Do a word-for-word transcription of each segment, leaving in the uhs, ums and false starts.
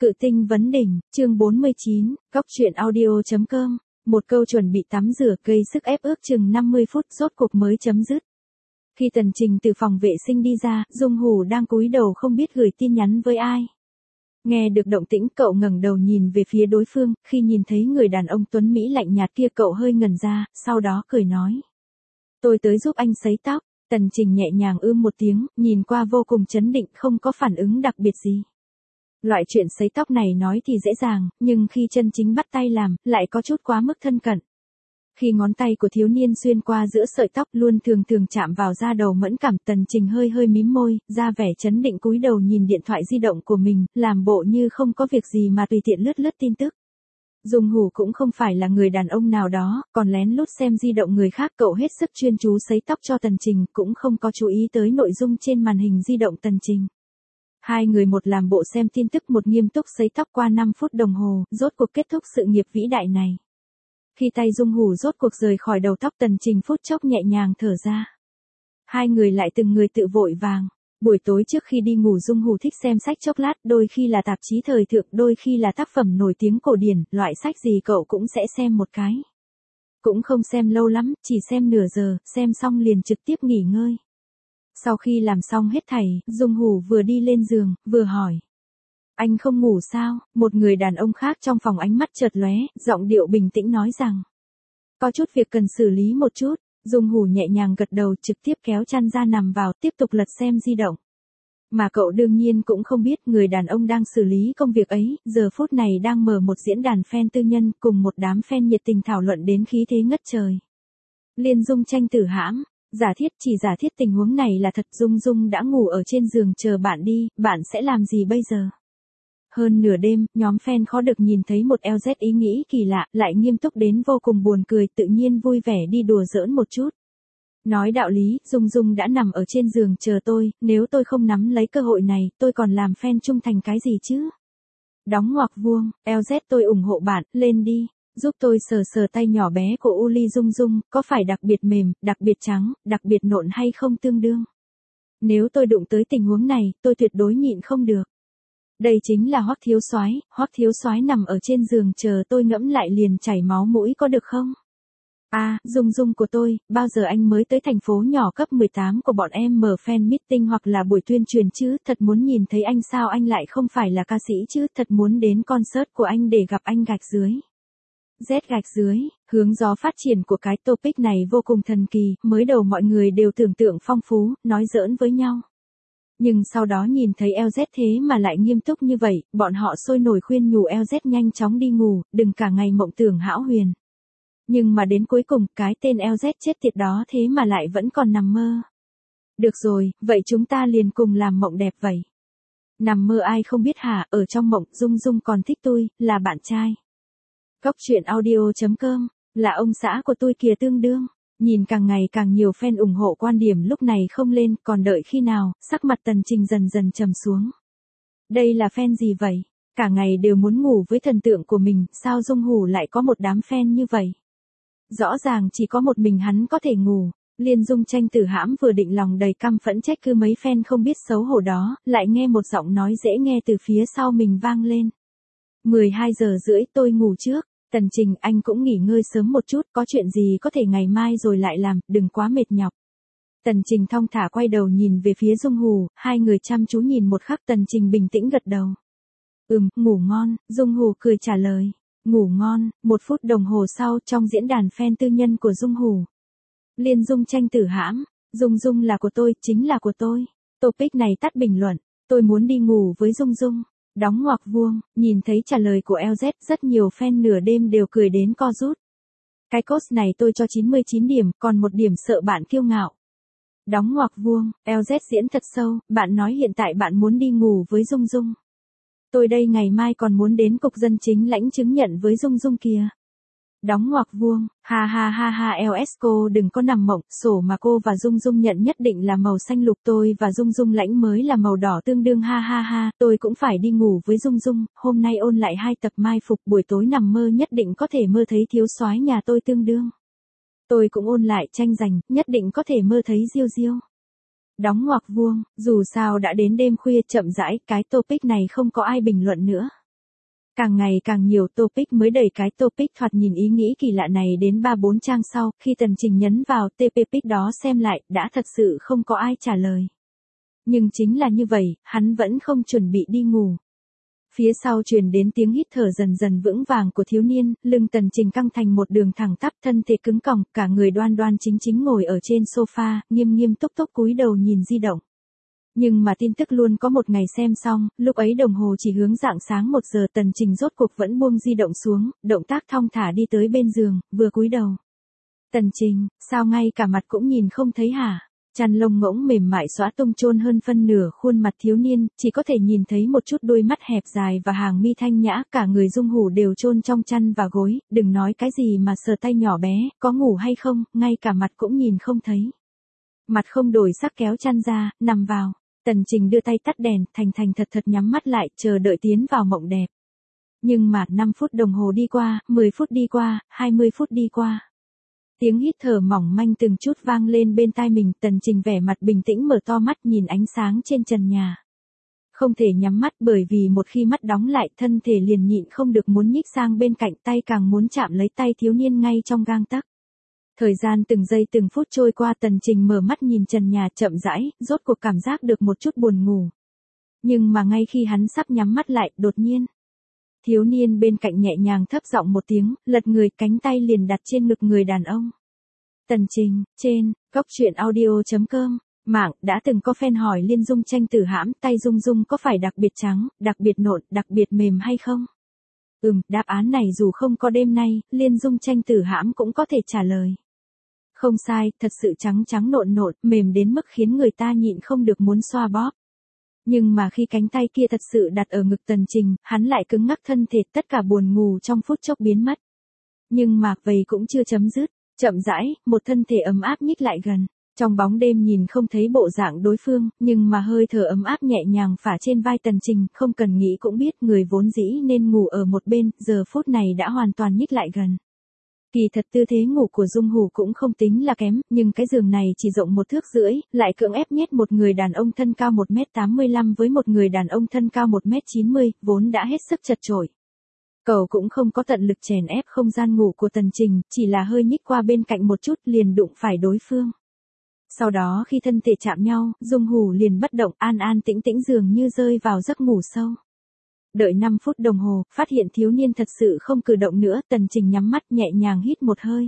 Cự tinh vấn đỉnh, chương bốn mươi chín, góc truyện audio chấm com, một câu chuẩn bị tắm rửa gây sức ép ước chừng năm mươi phút rốt cuộc mới chấm dứt. Khi Tần Trình từ phòng vệ sinh đi ra, Dung Hủ đang cúi đầu không biết gửi tin nhắn với ai. Nghe được động tĩnh cậu ngẩng đầu nhìn về phía đối phương, khi nhìn thấy người đàn ông tuấn Mỹ lạnh nhạt kia cậu hơi ngẩn ra, sau đó cười nói. Tôi tới giúp anh sấy tóc. Tần Trình nhẹ nhàng ưm một tiếng, nhìn qua vô cùng trấn định không có phản ứng đặc biệt gì. Loại chuyện sấy tóc này nói thì dễ dàng, nhưng khi chân chính bắt tay làm, lại có chút quá mức thân cận. Khi ngón tay của thiếu niên xuyên qua giữa sợi tóc luôn thường thường chạm vào da đầu mẫn cảm, Tần Trình hơi hơi mím môi, ra vẻ trấn định cúi đầu nhìn điện thoại di động của mình, làm bộ như không có việc gì mà tùy tiện lướt lướt tin tức. Dung Hủ cũng không phải là người đàn ông nào đó, còn lén lút xem di động người khác, cậu hết sức chuyên chú sấy tóc cho Tần Trình, cũng không có chú ý tới nội dung trên màn hình di động Tần Trình. Hai người một làm bộ xem tin tức, một nghiêm túc sấy tóc qua năm phút đồng hồ, rốt cuộc kết thúc sự nghiệp vĩ đại này. Khi tay Dung Hủ rốt cuộc rời khỏi đầu tóc Tần Trình phút chốc nhẹ nhàng thở ra. Hai người lại từng người tự vội vàng. Buổi tối trước khi đi ngủ Dung Hủ thích xem sách chốc lát, đôi khi là tạp chí thời thượng, đôi khi là tác phẩm nổi tiếng cổ điển, loại sách gì cậu cũng sẽ xem một cái. Cũng không xem lâu lắm, chỉ xem nửa giờ, xem xong liền trực tiếp nghỉ ngơi. Sau khi làm xong hết thảy, Dung Hủ vừa đi lên giường, vừa hỏi. Anh không ngủ sao? Một người đàn ông khác trong phòng ánh mắt chợt lóe, giọng điệu bình tĩnh nói rằng. Có chút việc cần xử lý một chút. Dung Hủ nhẹ nhàng gật đầu, trực tiếp kéo chăn ra nằm vào, tiếp tục lật xem di động. Mà cậu đương nhiên cũng không biết người đàn ông đang xử lý công việc ấy, giờ phút này đang mở một diễn đàn fan tư nhân, cùng một đám fan nhiệt tình thảo luận đến khí thế ngất trời. Liên Dung tranh tử hãm, giả thiết chỉ giả thiết tình huống này là thật, Dung Dung đã ngủ ở trên giường chờ bạn đi, bạn sẽ làm gì bây giờ? Hơn nửa đêm, nhóm fan khó được nhìn thấy một lờ dét ý nghĩ kỳ lạ, lại nghiêm túc đến vô cùng buồn cười, tự nhiên vui vẻ đi đùa giỡn một chút. Nói đạo lý, Dung Dung đã nằm ở trên giường chờ tôi, nếu tôi không nắm lấy cơ hội này, tôi còn làm fan trung thành cái gì chứ? Đóng ngoặc vuông, lờ dét tôi ủng hộ bạn, lên đi, giúp tôi sờ sờ tay nhỏ bé của Uli Dung Dung, có phải đặc biệt mềm, đặc biệt trắng, đặc biệt nộn hay không tương đương? Nếu tôi đụng tới tình huống này, tôi tuyệt đối nhịn không được. Đây chính là Hoắc thiếu soái, Hoắc thiếu soái nằm ở trên giường chờ tôi, ngẫm lại liền chảy máu mũi, có được không? A, à, Dung Dung của tôi, bao giờ anh mới tới thành phố nhỏ cấp mười tám của bọn em mở fan meeting hoặc là buổi tuyên truyền chứ, thật muốn nhìn thấy anh sao, anh lại không phải là ca sĩ chứ, thật muốn đến concert của anh để gặp anh gạch dưới. Z gạch dưới, hướng gió phát triển của cái topic này vô cùng thần kỳ, mới đầu mọi người đều tưởng tượng phong phú, nói giỡn với nhau. Nhưng sau đó nhìn thấy lờ dét thế mà lại nghiêm túc như vậy, bọn họ sôi nổi khuyên nhủ lờ dét nhanh chóng đi ngủ, đừng cả ngày mộng tưởng hão huyền. Nhưng mà đến cuối cùng, cái tên lờ dét chết tiệt đó thế mà lại vẫn còn nằm mơ. Được rồi, vậy chúng ta liền cùng làm mộng đẹp vậy. Nằm mơ ai không biết hả, ở trong mộng, Dung Dung còn thích tôi, là bạn trai. Góc truyện audio chấm com, là ông xã của tôi kìa tương đương. Nhìn càng ngày càng nhiều fan ủng hộ quan điểm lúc này không lên, còn đợi khi nào, sắc mặt Tần Trình dần dần trầm xuống. Đây là fan gì vậy? Cả ngày đều muốn ngủ với thần tượng của mình, sao Dung Hủ lại có một đám fan như vậy? Rõ ràng chỉ có một mình hắn có thể ngủ. Liên Dung tranh tử hãm vừa định lòng đầy căm phẫn trách cứ mấy fan không biết xấu hổ đó, lại nghe một giọng nói dễ nghe từ phía sau mình vang lên. mười hai giờ rưỡi tôi ngủ trước. Tần Trình, anh cũng nghỉ ngơi sớm một chút, có chuyện gì có thể ngày mai rồi lại làm, đừng quá mệt nhọc. Tần Trình thong thả quay đầu nhìn về phía Dung Hủ, hai người chăm chú nhìn một khắc, Tần Trình bình tĩnh gật đầu. Ừm, ngủ ngon, Dung Hủ cười trả lời. Ngủ ngon, một phút đồng hồ sau trong diễn đàn fan tư nhân của Dung Hủ. Liên Dung tranh tử hãm, Dung Dung là của tôi, chính là của tôi. Topic này tắt bình luận, tôi muốn đi ngủ với Dung Dung. Đóng ngoặc vuông, nhìn thấy trả lời của lờ dét, rất nhiều fan nửa đêm đều cười đến co rút. Cái course này tôi cho chín mươi chín điểm, còn một điểm sợ bạn kiêu ngạo. Đóng ngoặc vuông, lờ dét diễn thật sâu, bạn nói hiện tại bạn muốn đi ngủ với Dung Dung. Tôi đây ngày mai còn muốn đến cục dân chính lãnh chứng nhận với Dung Dung kìa. Đóng ngoặc vuông, ha ha ha ha lờ ét cô đừng có nằm mộng, sổ mà cô và Dung Dung nhận nhất định là màu xanh lục, tôi và Dung Dung lãnh mới là màu đỏ tương đương, ha ha ha, tôi cũng phải đi ngủ với Dung Dung, hôm nay ôn lại hai tập mai phục, buổi tối nằm mơ nhất định có thể mơ thấy thiếu soái nhà tôi tương đương. Tôi cũng ôn lại tranh giành, nhất định có thể mơ thấy Diêu Diêu. Đóng ngoặc vuông, dù sao đã đến đêm khuya, chậm rãi, cái topic này không có ai bình luận nữa. Càng ngày càng nhiều topic mới đẩy cái topic thoạt nhìn ý nghĩ kỳ lạ này đến ba bốn trang sau, khi Tần Trình nhấn vào topic đó xem lại, đã thật sự không có ai trả lời. Nhưng chính là như vậy, hắn vẫn không chuẩn bị đi ngủ. Phía sau truyền đến tiếng hít thở dần dần vững vàng của thiếu niên, lưng Tần Trình căng thành một đường thẳng tắp, thân thể cứng còng, cả người đoan đoan chính chính ngồi ở trên sofa, nghiêm nghiêm túc túc cúi đầu nhìn di động. Nhưng mà tin tức luôn có một ngày xem xong, lúc ấy đồng hồ chỉ hướng rạng sáng một giờ, Tần Trình rốt cuộc vẫn buông di động xuống, động tác thong thả đi tới bên giường, vừa cúi đầu. Tần Trình, sao ngay cả mặt cũng nhìn không thấy hả? Chăn lông ngỗng mềm mại xõa tung chôn hơn phân nửa khuôn mặt thiếu niên, chỉ có thể nhìn thấy một chút đôi mắt hẹp dài và hàng mi thanh nhã, cả người Dung Hủ đều chôn trong chăn và gối, đừng nói cái gì mà sờ tay nhỏ bé, có ngủ hay không, ngay cả mặt cũng nhìn không thấy. Mặt không đổi sắc kéo chăn ra, nằm vào. Tần Trình đưa tay tắt đèn, thành thành thật thật nhắm mắt lại, chờ đợi tiến vào mộng đẹp. Nhưng mà năm phút đồng hồ đi qua, mười phút đi qua, hai mươi phút đi qua. Tiếng hít thở mỏng manh từng chút vang lên bên tai mình, Tần Trình vẻ mặt bình tĩnh mở to mắt nhìn ánh sáng trên trần nhà. Không thể nhắm mắt bởi vì một khi mắt đóng lại, thân thể liền nhịn không được muốn nhích sang bên cạnh, tay càng muốn chạm lấy tay thiếu niên ngay trong gang tấc. Thời gian từng giây từng phút trôi qua, Tần Trình mở mắt nhìn trần nhà chậm rãi, rốt cuộc cảm giác được một chút buồn ngủ. Nhưng mà ngay khi hắn sắp nhắm mắt lại, đột nhiên. Thiếu niên bên cạnh nhẹ nhàng thấp giọng một tiếng, lật người, cánh tay liền đặt trên ngực người đàn ông. Tần Trình, trên, góc truyện audio chấm com, mạng, đã từng có fan hỏi Liên Dung tranh tử hãm, tay Dung Dung có phải đặc biệt trắng, đặc biệt nộn, đặc biệt mềm hay không? Ừm, đáp án này dù không có đêm nay, Liên Dung tranh tử hãm cũng có thể trả lời. Không sai, thật sự trắng trắng nộn nộn, mềm đến mức khiến người ta nhịn không được muốn xoa bóp. Nhưng mà khi cánh tay kia thật sự đặt ở ngực Tần Trình, hắn lại cứng ngắc thân thể, tất cả buồn ngủ trong phút chốc biến mất. Nhưng mà vậy cũng chưa chấm dứt, chậm rãi, một thân thể ấm áp nhích lại gần. Trong bóng đêm nhìn không thấy bộ dạng đối phương, nhưng mà hơi thở ấm áp nhẹ nhàng phả trên vai Tần Trình, không cần nghĩ cũng biết người vốn dĩ nên ngủ ở một bên, giờ phút này đã hoàn toàn nhích lại gần. Kỳ thật tư thế ngủ của Dung Hủ cũng không tính là kém, nhưng cái giường này chỉ rộng một thước rưỡi, lại cưỡng ép nhét một người đàn ông thân cao một mét tám mươi lăm với một người đàn ông thân cao một mét chín mươi, vốn đã hết sức chật chội. Cậu cũng không có tận lực chèn ép không gian ngủ của Tần Trình, chỉ là hơi nhích qua bên cạnh một chút liền đụng phải đối phương. Sau đó khi thân thể chạm nhau, Dung Hủ liền bất động, an an tĩnh tĩnh dường như rơi vào giấc ngủ sâu. Đợi năm phút đồng hồ, phát hiện thiếu niên thật sự không cử động nữa, Tần Trình nhắm mắt nhẹ nhàng hít một hơi.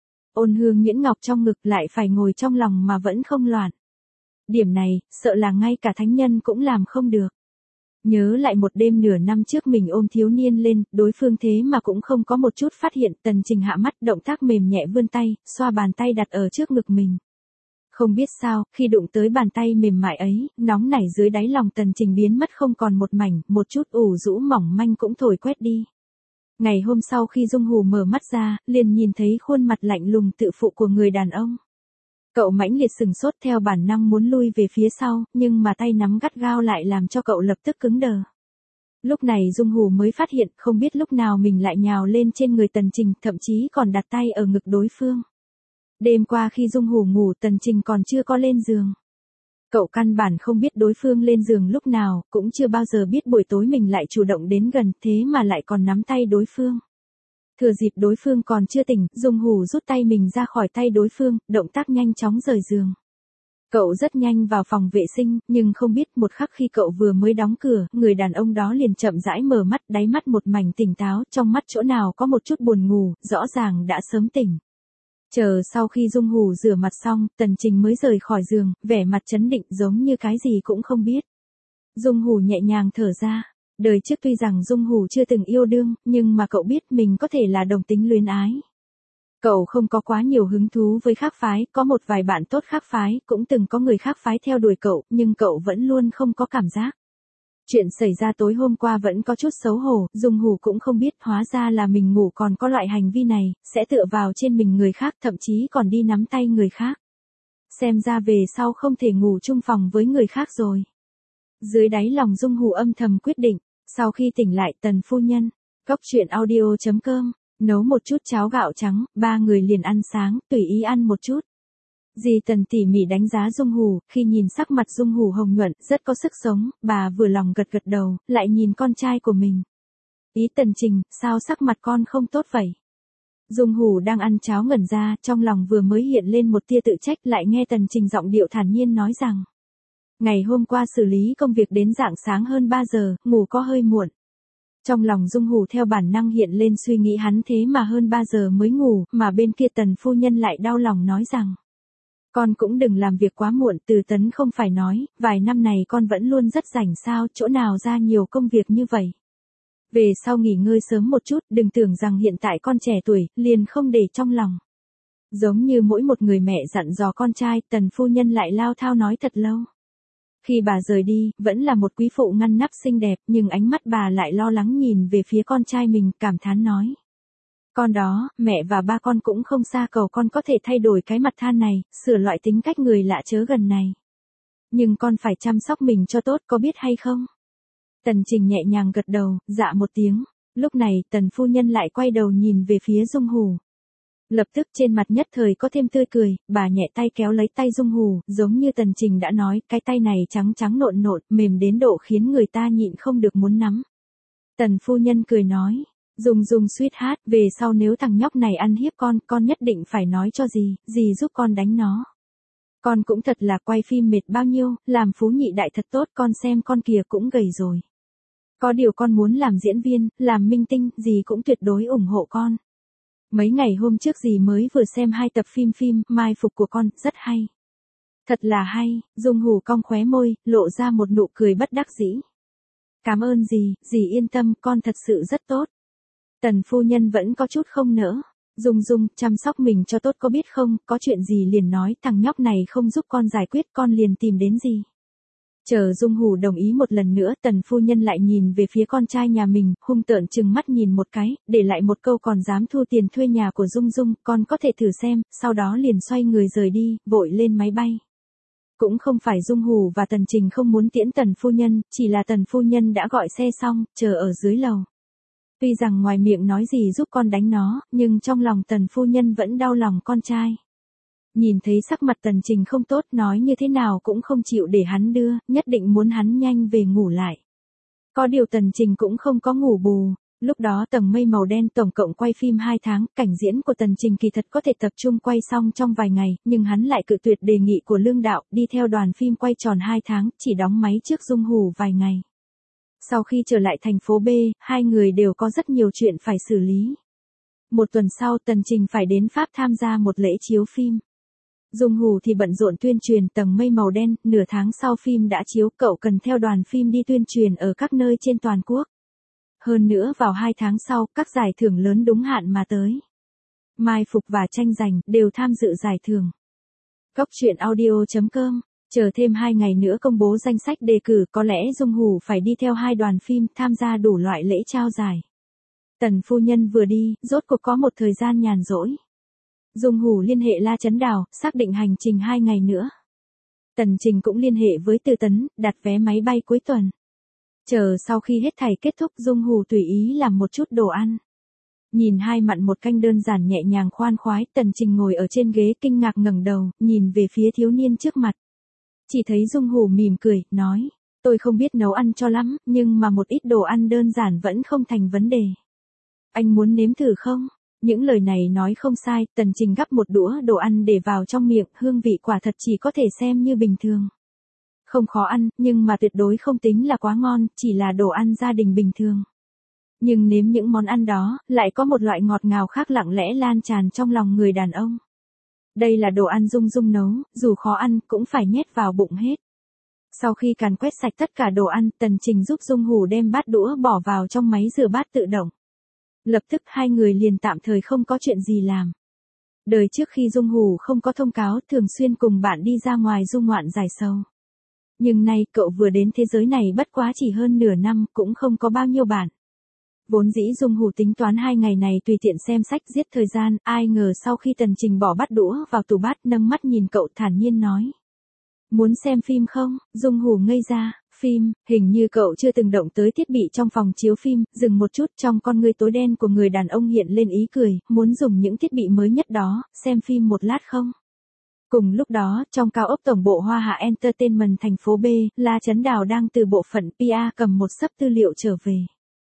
Ôn hương nhuyễn ngọc trong ngực lại phải ngồi trong lòng mà vẫn không loạn. Điểm này, sợ là ngay cả thánh nhân cũng làm không được. Nhớ lại một đêm nửa năm trước mình ôm thiếu niên lên, đối phương thế mà cũng không có một chút phát hiện, Tần Trình hạ mắt, động tác mềm nhẹ vươn tay, xoa bàn tay đặt ở trước ngực mình. Không biết sao, khi đụng tới bàn tay mềm mại ấy, nóng nảy dưới đáy lòng Tần Trình biến mất không còn một mảnh, một chút ủ rũ mỏng manh cũng thổi quét đi. Ngày hôm sau khi Dung Hủ mở mắt ra, liền nhìn thấy khuôn mặt lạnh lùng tự phụ của người đàn ông. Cậu mãnh liệt sừng sốt theo bản năng muốn lui về phía sau, nhưng mà tay nắm gắt gao lại làm cho cậu lập tức cứng đờ. Lúc này Dung Hủ mới phát hiện không biết lúc nào mình lại nhào lên trên người Tần Trình, thậm chí còn đặt tay ở ngực đối phương. Đêm qua khi Dung Hủ ngủ, Tần Trình còn chưa có lên giường. Cậu căn bản không biết đối phương lên giường lúc nào, cũng chưa bao giờ biết buổi tối mình lại chủ động đến gần, thế mà lại còn nắm tay đối phương. Thừa dịp đối phương còn chưa tỉnh, Dung Hủ rút tay mình ra khỏi tay đối phương, động tác nhanh chóng rời giường. Cậu rất nhanh vào phòng vệ sinh, nhưng không biết một khắc khi cậu vừa mới đóng cửa, người đàn ông đó liền chậm rãi mở mắt, đáy mắt một mảnh tỉnh táo, trong mắt chỗ nào có một chút buồn ngủ, rõ ràng đã sớm tỉnh. Chờ sau khi Dung Hủ rửa mặt xong, Tần Trình mới rời khỏi giường, vẻ mặt trấn định giống như cái gì cũng không biết. Dung Hủ nhẹ nhàng thở ra. Đời trước tuy rằng Dung Hủ chưa từng yêu đương, nhưng mà cậu biết mình có thể là đồng tính luyến ái. Cậu không có quá nhiều hứng thú với khác phái, có một vài bạn tốt khác phái, cũng từng có người khác phái theo đuổi cậu, nhưng cậu vẫn luôn không có cảm giác. Chuyện xảy ra tối hôm qua vẫn có chút xấu hổ, Dung Hủ cũng không biết hóa ra là mình ngủ còn có loại hành vi này, sẽ tựa vào trên mình người khác, thậm chí còn đi nắm tay người khác. Xem ra về sau không thể ngủ chung phòng với người khác rồi. Dưới đáy lòng Dung Hủ âm thầm quyết định, sau khi tỉnh lại Tần phu nhân, góc truyện audio chấm com, nấu một chút cháo gạo trắng, ba người liền ăn sáng, tùy ý ăn một chút. Dì Tần tỉ mỉ đánh giá Dung Hủ, khi nhìn sắc mặt Dung Hủ hồng nhuận, rất có sức sống, bà vừa lòng gật gật đầu, lại nhìn con trai của mình. Ý Tần Trình, sao sắc mặt con không tốt vậy? Dung Hủ đang ăn cháo ngẩn ra, trong lòng vừa mới hiện lên một tia tự trách, lại nghe Tần Trình giọng điệu thản nhiên nói rằng. Ngày hôm qua xử lý công việc đến rạng sáng hơn ba giờ, ngủ có hơi muộn. Trong lòng Dung Hủ theo bản năng hiện lên suy nghĩ hắn thế mà hơn ba giờ mới ngủ, mà bên kia Tần phu nhân lại đau lòng nói rằng. Con cũng đừng làm việc quá muộn, Từ Tấn không phải nói, vài năm này con vẫn luôn rất rảnh sao, chỗ nào ra nhiều công việc như vậy. Về sau nghỉ ngơi sớm một chút, đừng tưởng rằng hiện tại con trẻ tuổi, liền không để trong lòng. Giống như mỗi một người mẹ dặn dò con trai, Tần phu nhân lại lao thao nói thật lâu. Khi bà rời đi, vẫn là một quý phụ ngăn nắp xinh đẹp, nhưng ánh mắt bà lại lo lắng nhìn về phía con trai mình, cảm thán nói. Con đó, mẹ và ba con cũng không xa cầu con có thể thay đổi cái mặt than này, sửa loại tính cách người lạ chớ gần này. Nhưng con phải chăm sóc mình cho tốt, có biết hay không? Tần Trình nhẹ nhàng gật đầu, dạ một tiếng. Lúc này, Tần phu nhân lại quay đầu nhìn về phía Dung Hủ. Lập tức trên mặt nhất thời có thêm tươi cười, bà nhẹ tay kéo lấy tay Dung Hủ, giống như Tần Trình đã nói, cái tay này trắng trắng nộn nộn, mềm đến độ khiến người ta nhịn không được muốn nắm. Tần phu nhân cười nói, Dung Dung sweetheart, về sau nếu thằng nhóc này ăn hiếp con, con nhất định phải nói cho dì, dì giúp con đánh nó. Con cũng thật là quay phim mệt bao nhiêu, làm phú nhị đại thật tốt, con xem con kìa cũng gầy rồi. Có điều con muốn làm diễn viên, làm minh tinh, dì cũng tuyệt đối ủng hộ con. Mấy ngày hôm trước dì mới vừa xem hai tập phim phim, mai phục của con, rất hay. Thật là hay, Dung Hủ cong khóe môi, lộ ra một nụ cười bất đắc dĩ. Cảm ơn dì, dì yên tâm, con thật sự rất tốt. Tần phu nhân vẫn có chút không nỡ. Dung Dung, chăm sóc mình cho tốt có biết không, có chuyện gì liền nói, thằng nhóc này không giúp con giải quyết, con liền tìm đến gì. Chờ Dung Hủ đồng ý một lần nữa, Tần phu nhân lại nhìn về phía con trai nhà mình, hung tợn trừng mắt nhìn một cái, để lại một câu còn dám thu tiền thuê nhà của Dung Dung, con có thể thử xem, sau đó liền xoay người rời đi, vội lên máy bay. Cũng không phải Dung Hủ và Tần Trình không muốn tiễn Tần phu nhân, chỉ là Tần phu nhân đã gọi xe xong, chờ ở dưới lầu. Tuy rằng ngoài miệng nói gì giúp con đánh nó, nhưng trong lòng Tần phu nhân vẫn đau lòng con trai. Nhìn thấy sắc mặt Tần Trình không tốt, nói như thế nào cũng không chịu để hắn đưa, nhất định muốn hắn nhanh về ngủ lại. Có điều Tần Trình cũng không có ngủ bù. Lúc đó Tầng Mây Màu Đen tổng cộng quay phim hai tháng, cảnh diễn của Tần Trình kỳ thật có thể tập trung quay xong trong vài ngày, nhưng hắn lại cự tuyệt đề nghị của Lương Đạo, đi theo đoàn phim quay tròn hai tháng, chỉ đóng máy trước Dung Hủ vài ngày. Sau khi trở lại thành phố B, hai người đều có rất nhiều chuyện phải xử lý. Một tuần sau Tần Trình phải đến Pháp tham gia một lễ chiếu phim. Dung Hủ thì bận rộn tuyên truyền Tầng Mây Màu Đen, nửa tháng sau phim đã chiếu, cậu cần theo đoàn phim đi tuyên truyền ở các nơi trên toàn quốc. Hơn nữa vào hai tháng sau, các giải thưởng lớn đúng hạn mà tới. Mai Phục và Tranh Giành đều tham dự giải thưởng. Cóc truyện audio chấm com, chờ thêm hai ngày nữa công bố danh sách đề cử, có lẽ Dung Hủ phải đi theo hai đoàn phim tham gia đủ loại lễ trao giải. Tần phu nhân vừa đi, rốt cuộc có một thời gian nhàn rỗi. Dung Hủ liên hệ La Chấn Đào, xác định hành trình hai ngày nữa. Tần Trình cũng liên hệ với Từ Tấn, đặt vé máy bay cuối tuần. Chờ sau khi hết thảy kết thúc, Dung Hủ tùy ý làm một chút đồ ăn. Nhìn hai mặn một canh đơn giản nhẹ nhàng khoan khoái, Tần Trình ngồi ở trên ghế kinh ngạc ngẩng đầu, nhìn về phía thiếu niên trước mặt. Chỉ thấy Dung Hủ mỉm cười, nói, tôi không biết nấu ăn cho lắm, nhưng mà một ít đồ ăn đơn giản vẫn không thành vấn đề. Anh muốn nếm thử không? Những lời này nói không sai, Tần Trình gắp một đũa đồ ăn để vào trong miệng, hương vị quả thật chỉ có thể xem như bình thường. Không khó ăn, nhưng mà tuyệt đối không tính là quá ngon, chỉ là đồ ăn gia đình bình thường. Nhưng nếm những món ăn đó, lại có một loại ngọt ngào khác lặng lẽ lan tràn trong lòng người đàn ông. Đây là đồ ăn Dung Dung nấu, dù khó ăn, cũng phải nhét vào bụng hết. Sau khi càn quét sạch tất cả đồ ăn, Tần Trình giúp Dung Hủ đem bát đũa bỏ vào trong máy rửa bát tự động. Lập tức hai người liền tạm thời không có chuyện gì làm. Đời trước khi Dung Hủ không có thông cáo, thường xuyên cùng bạn đi ra ngoài du ngoạn giải sầu. Nhưng nay cậu vừa đến thế giới này bất quá chỉ hơn nửa năm, cũng không có bao nhiêu bạn. Vốn dĩ Dung Hủ tính toán hai ngày này tùy tiện xem sách giết thời gian, ai ngờ sau khi Tần Trình bỏ bát đũa vào tủ bát, nâng mắt nhìn cậu thản nhiên nói. Muốn xem phim không? Dung Hủ ngây ra, phim, hình như cậu chưa từng động tới thiết bị trong phòng chiếu phim, dừng một chút, trong con ngươi tối đen của người đàn ông hiện lên ý cười, muốn dùng những thiết bị mới nhất đó, xem phim một lát không? Cùng lúc đó, trong cao ốc tổng bộ Hoa Hạ Entertainment thành phố B, La Chấn Đào đang từ bộ phận pê e rờ cầm một xấp tư liệu trở về.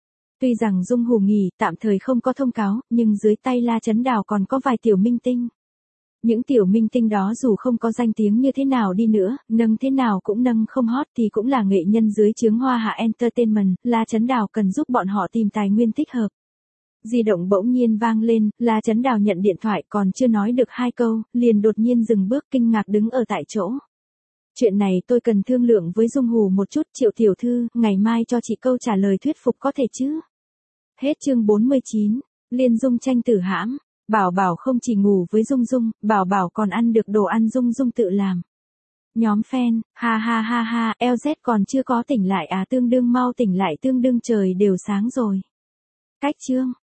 Tuy rằng Dung Hù nghỉ, tạm thời không có thông cáo, nhưng dưới tay La Chấn Đào còn có vài tiểu minh tinh. Những tiểu minh tinh đó dù không có danh tiếng như thế nào đi nữa, nâng thế nào cũng nâng không hot thì cũng là nghệ nhân dưới trướng Hoa Hạ Entertainment, La Chấn Đào cần giúp bọn họ tìm tài nguyên thích hợp. Di động bỗng nhiên vang lên, La Chấn Đào nhận điện thoại còn chưa nói được hai câu, liền đột nhiên dừng bước kinh ngạc đứng ở tại chỗ. Chuyện này tôi cần thương lượng với Dung Hù một chút, Triệu tiểu thư, ngày mai cho chị câu trả lời thuyết phục có thể chứ? Hết chương bốn mươi chín, Liên Dung tranh tử hãm. Bảo Bảo không chỉ ngủ với Dung Dung, Bảo Bảo còn ăn được đồ ăn Dung Dung tự làm. Nhóm fan, ha ha ha ha, lờ dét còn chưa có tỉnh lại à, tương đương mau tỉnh lại, tương đương trời đều sáng rồi. Cách chương